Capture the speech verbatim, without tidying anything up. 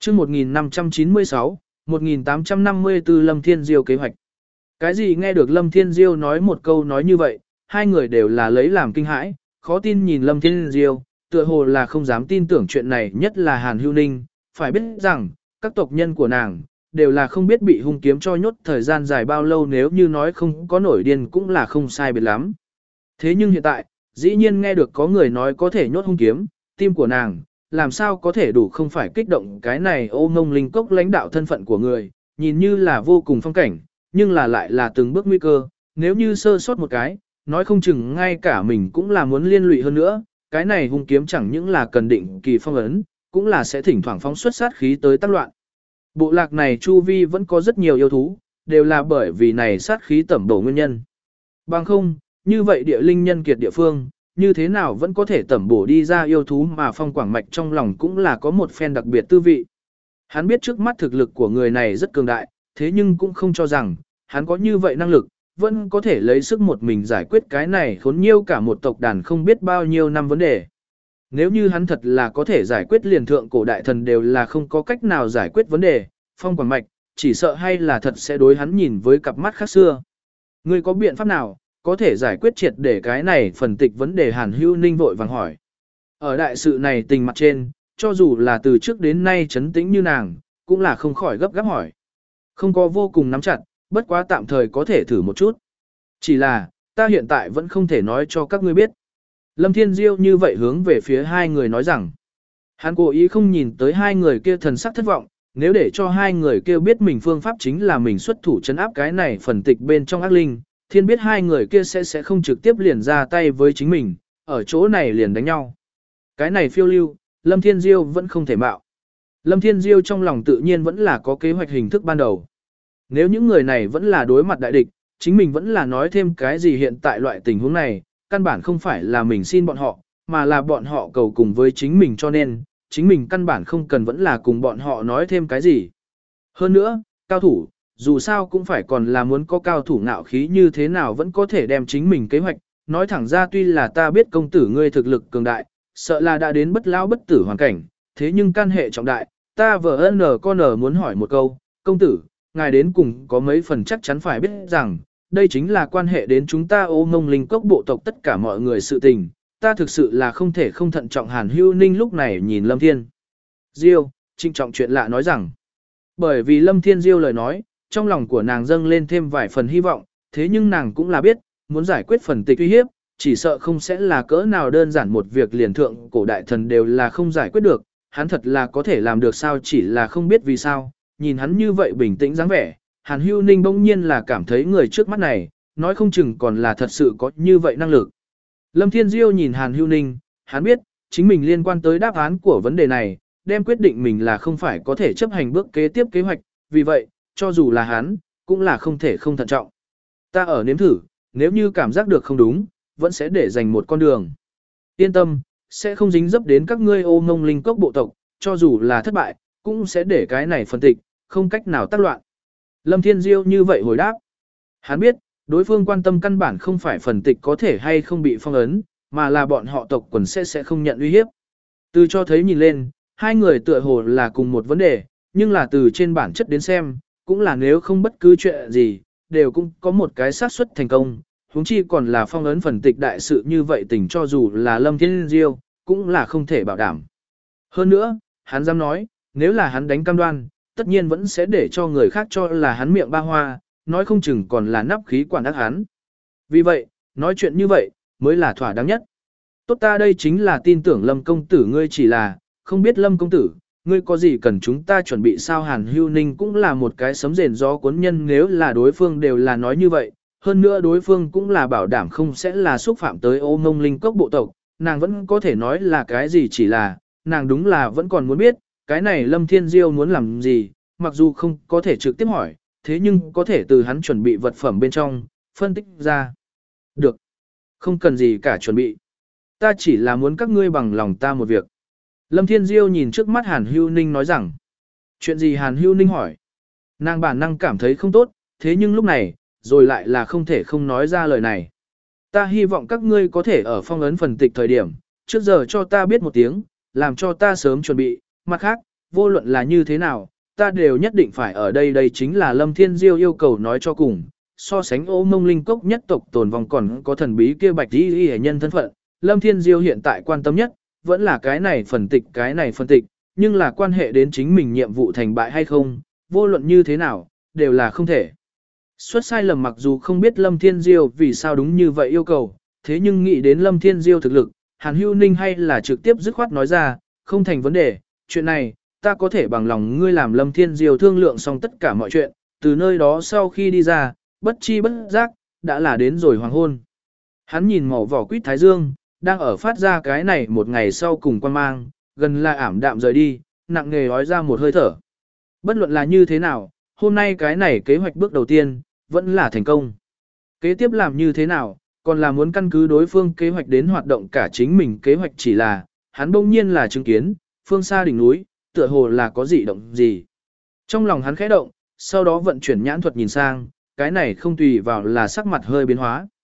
chương một nghìn năm trăm chín mươi sáu, một nghìn tám trăm năm mươi tư Lâm Thiên Diêu kế hoạch. Cái gì nghe được Lâm Thiên Diêu nói một câu nói như vậy, hai người đều là lấy làm kinh hãi, khó tin nhìn Lâm Thiên Diêu, tựa hồ là không dám tin tưởng chuyện này, nhất là Hàn Hưu Ninh, phải biết rằng, các tộc nhân của nàng, đều là không biết bị hung kiếm cho nhốt thời gian dài bao lâu, nếu như nói không có nổi điên cũng là không sai biệt lắm. Thế nhưng hiện tại, dĩ nhiên nghe được có người nói có thể nhốt hung kiếm, tim của nàng, làm sao có thể đủ không phải kích động. Cái này Ô Ngông Linh Cốc lãnh đạo thân phận của người, nhìn như là vô cùng phong cảnh, nhưng là lại là từng bước nguy cơ, nếu như sơ sót một cái, nói không chừng ngay cả mình cũng là muốn liên lụy hơn nữa. Cái này hung kiếm chẳng những là cần định kỳ phong ấn, cũng là sẽ thỉnh thoảng phóng xuất sát khí tới tác loạn. Bộ lạc này chu vi vẫn có rất nhiều yêu thú, đều là bởi vì này sát khí tẩm bổ nguyên nhân. Bằng không, như vậy địa linh nhân kiệt địa phương, như thế nào vẫn có thể tẩm bổ đi ra yêu thú, mà Phong Quảng Mạch trong lòng cũng là có một phen đặc biệt tư vị. Hắn biết trước mắt thực lực của người này rất cường đại, thế nhưng cũng không cho rằng, hắn có như vậy năng lực, vẫn có thể lấy sức một mình giải quyết cái này khốn nhiêu cả một tộc đàn không biết bao nhiêu năm vấn đề. Nếu như hắn thật là có thể giải quyết liền thượng cổ đại thần đều là không có cách nào giải quyết vấn đề, Phong Quảng Mạch, chỉ sợ hay là thật sẽ đối hắn nhìn với cặp mắt khác xưa. Ngươi có biện pháp nào, có thể giải quyết triệt để cái này phần tịch vấn đề? Hàn Hưu Ninh vội vàng hỏi. Ở đại sự này tình mặt trên, cho dù là từ trước đến nay trấn tĩnh như nàng, cũng là không khỏi gấp gáp hỏi. Không có vô cùng nắm chặt, bất quá tạm thời có thể thử một chút. Chỉ là, ta hiện tại vẫn không thể nói cho các ngươi biết. Lâm Thiên Diêu như vậy hướng về phía hai người nói rằng, hắn cố ý không nhìn tới hai người kia thần sắc thất vọng, nếu để cho hai người kia biết mình phương pháp chính là mình xuất thủ trấn áp cái này phần tịch bên trong ác linh, thiên biết hai người kia sẽ sẽ không trực tiếp liền ra tay với chính mình, ở chỗ này liền đánh nhau. Cái này phiêu lưu, Lâm Thiên Diêu vẫn không thể mạo. Lâm Thiên Diêu trong lòng tự nhiên vẫn là có kế hoạch hình thức ban đầu. Nếu những người này vẫn là đối mặt đại địch, chính mình vẫn là nói thêm cái gì hiện tại loại tình huống này, căn bản không phải là mình xin bọn họ, mà là bọn họ cầu cùng với chính mình, cho nên, chính mình căn bản không cần vẫn là cùng bọn họ nói thêm cái gì. Hơn nữa, cao thủ, dù sao cũng phải còn là muốn có cao thủ ngạo khí, như thế nào vẫn có thể đem chính mình kế hoạch, nói thẳng ra. Tuy là ta biết công tử ngươi thực lực cường đại, sợ là đã đến bất lão bất tử hoàn cảnh, thế nhưng can hệ trọng đại, ta vợ ân con ở muốn hỏi một câu, công tử, ngài đến cùng có mấy phần chắc chắn phải biết rằng, đây chính là quan hệ đến chúng ta Ô Ngông Linh Cốc bộ tộc tất cả mọi người sự tình, ta thực sự là không thể không thận trọng. Hàn Hưu Ninh lúc này nhìn Lâm Thiên Diêu, trinh trọng chuyện lạ nói rằng, bởi vì Lâm Thiên Diêu lời nói, trong lòng của nàng dâng lên thêm vài phần hy vọng, thế nhưng nàng cũng là biết, muốn giải quyết phần tịch uy hiếp, chỉ sợ không sẽ là cỡ nào đơn giản một việc liền thượng cổ đại thần đều là không giải quyết được, hắn thật là có thể làm được sao, chỉ là không biết vì sao, nhìn hắn như vậy bình tĩnh dáng vẻ, Hàn Hưu Ninh bỗng nhiên là cảm thấy người trước mắt này, nói không chừng còn là thật sự có như vậy năng lực. Lâm Thiên Diêu nhìn Hàn Hưu Ninh, hắn biết, chính mình liên quan tới đáp án của vấn đề này, đem quyết định mình là không phải có thể chấp hành bước kế tiếp kế hoạch, vì vậy, cho dù là hắn, cũng là không thể không thận trọng. Ta ở nếm thử, nếu như cảm giác được không đúng, vẫn sẽ để dành một con đường. Yên tâm, sẽ không dính dấp đến các ngươi Ô Ngông Linh Cốc bộ tộc, cho dù là thất bại, cũng sẽ để cái này phân tịch, không cách nào tác loạn. Lâm Thiên Diêu như vậy hồi đáp. Hắn biết, đối phương quan tâm căn bản không phải phần tịch có thể hay không bị phong ấn, mà là bọn họ tộc quần sẽ sẽ không nhận uy hiếp. Từ cho thấy nhìn lên, hai người tựa hồ là cùng một vấn đề, nhưng là từ trên bản chất đến xem, cũng là nếu không bất cứ chuyện gì, đều cũng có một cái xác suất thành công, huống chi còn là phong ấn phần tịch đại sự như vậy, tình cho dù là Lâm Thiên Diêu, cũng là không thể bảo đảm. Hơn nữa, hắn dám nói, nếu là hắn đánh cam đoan, tất nhiên vẫn sẽ để cho người khác cho là hắn miệng ba hoa, nói không chừng còn là nắp khí quản ác hắn. Vì vậy, nói chuyện như vậy, mới là thỏa đáng nhất. Tốt, ta đây chính là tin tưởng Lâm công tử ngươi, chỉ là, không biết Lâm công tử, ngươi có gì cần chúng ta chuẩn bị sao? Hàn Hưu Ninh cũng là một cái sấm rền gió cuốn nhân, nếu là đối phương đều là nói như vậy, hơn nữa đối phương cũng là bảo đảm không sẽ là xúc phạm tới Ô Ngông Linh Cốc bộ tộc, nàng vẫn có thể nói là cái gì, chỉ là, nàng đúng là vẫn còn muốn biết, cái này Lâm Thiên Diêu muốn làm gì, mặc dù không có thể trực tiếp hỏi, thế nhưng có thể từ hắn chuẩn bị vật phẩm bên trong, phân tích ra. Được. Không cần gì cả chuẩn bị. Ta chỉ là muốn các ngươi bằng lòng ta một việc. Lâm Thiên Diêu nhìn trước mắt Hàn Hưu Ninh nói rằng. Chuyện gì? Hàn Hưu Ninh hỏi. Nàng bản năng cảm thấy không tốt, thế nhưng lúc này, rồi lại là không thể không nói ra lời này. Ta hy vọng các ngươi có thể ở phong ấn phần tịch thời điểm, trước giờ cho ta biết một tiếng, làm cho ta sớm chuẩn bị. Mặt khác, vô luận là như thế nào, ta đều nhất định phải ở đây. Đây chính là Lâm Thiên Diêu yêu cầu nói cho cùng. So sánh Ô Mông Linh Cốc nhất tộc tồn vong còn có thần bí kia Bạch Y Y nhân thân phận, Lâm Thiên Diêu hiện tại quan tâm nhất, vẫn là cái này phần tịch cái này phần tịch, nhưng là quan hệ đến chính mình nhiệm vụ thành bại hay không, vô luận như thế nào, đều là không thể. Xuất sai lầm. Mặc dù không biết Lâm Thiên Diêu vì sao đúng như vậy yêu cầu, thế nhưng nghĩ đến Lâm Thiên Diêu thực lực, Hàn Hữu Ninh hay là trực tiếp dứt khoát nói ra, không thành vấn đề, chuyện này, ta có thể bằng lòng ngươi làm Lâm Thiên Diêu thương lượng xong tất cả mọi chuyện, từ nơi đó sau khi đi ra, bất chi bất giác, đã là đến rồi hoàng hôn. Hắn nhìn màu vỏ quýt thái dương, đang ở phát ra cái này một ngày sau cùng quan mang, gần là ảm đạm rời đi, nặng nề hói ra một hơi thở. Bất luận là như thế nào, hôm nay cái này kế hoạch bước đầu tiên, vẫn là thành công. Kế tiếp làm như thế nào, còn là muốn căn cứ đối phương kế hoạch đến hoạt động cả chính mình kế hoạch. Chỉ là, hắn bỗng nhiên là chứng kiến, phương xa đỉnh núi, tựa hồ là có dị động gì. Trong lòng hắn khẽ động, sau đó vận chuyển nhãn thuật nhìn sang, cái này không tùy vào là sắc mặt hơi biến hóa.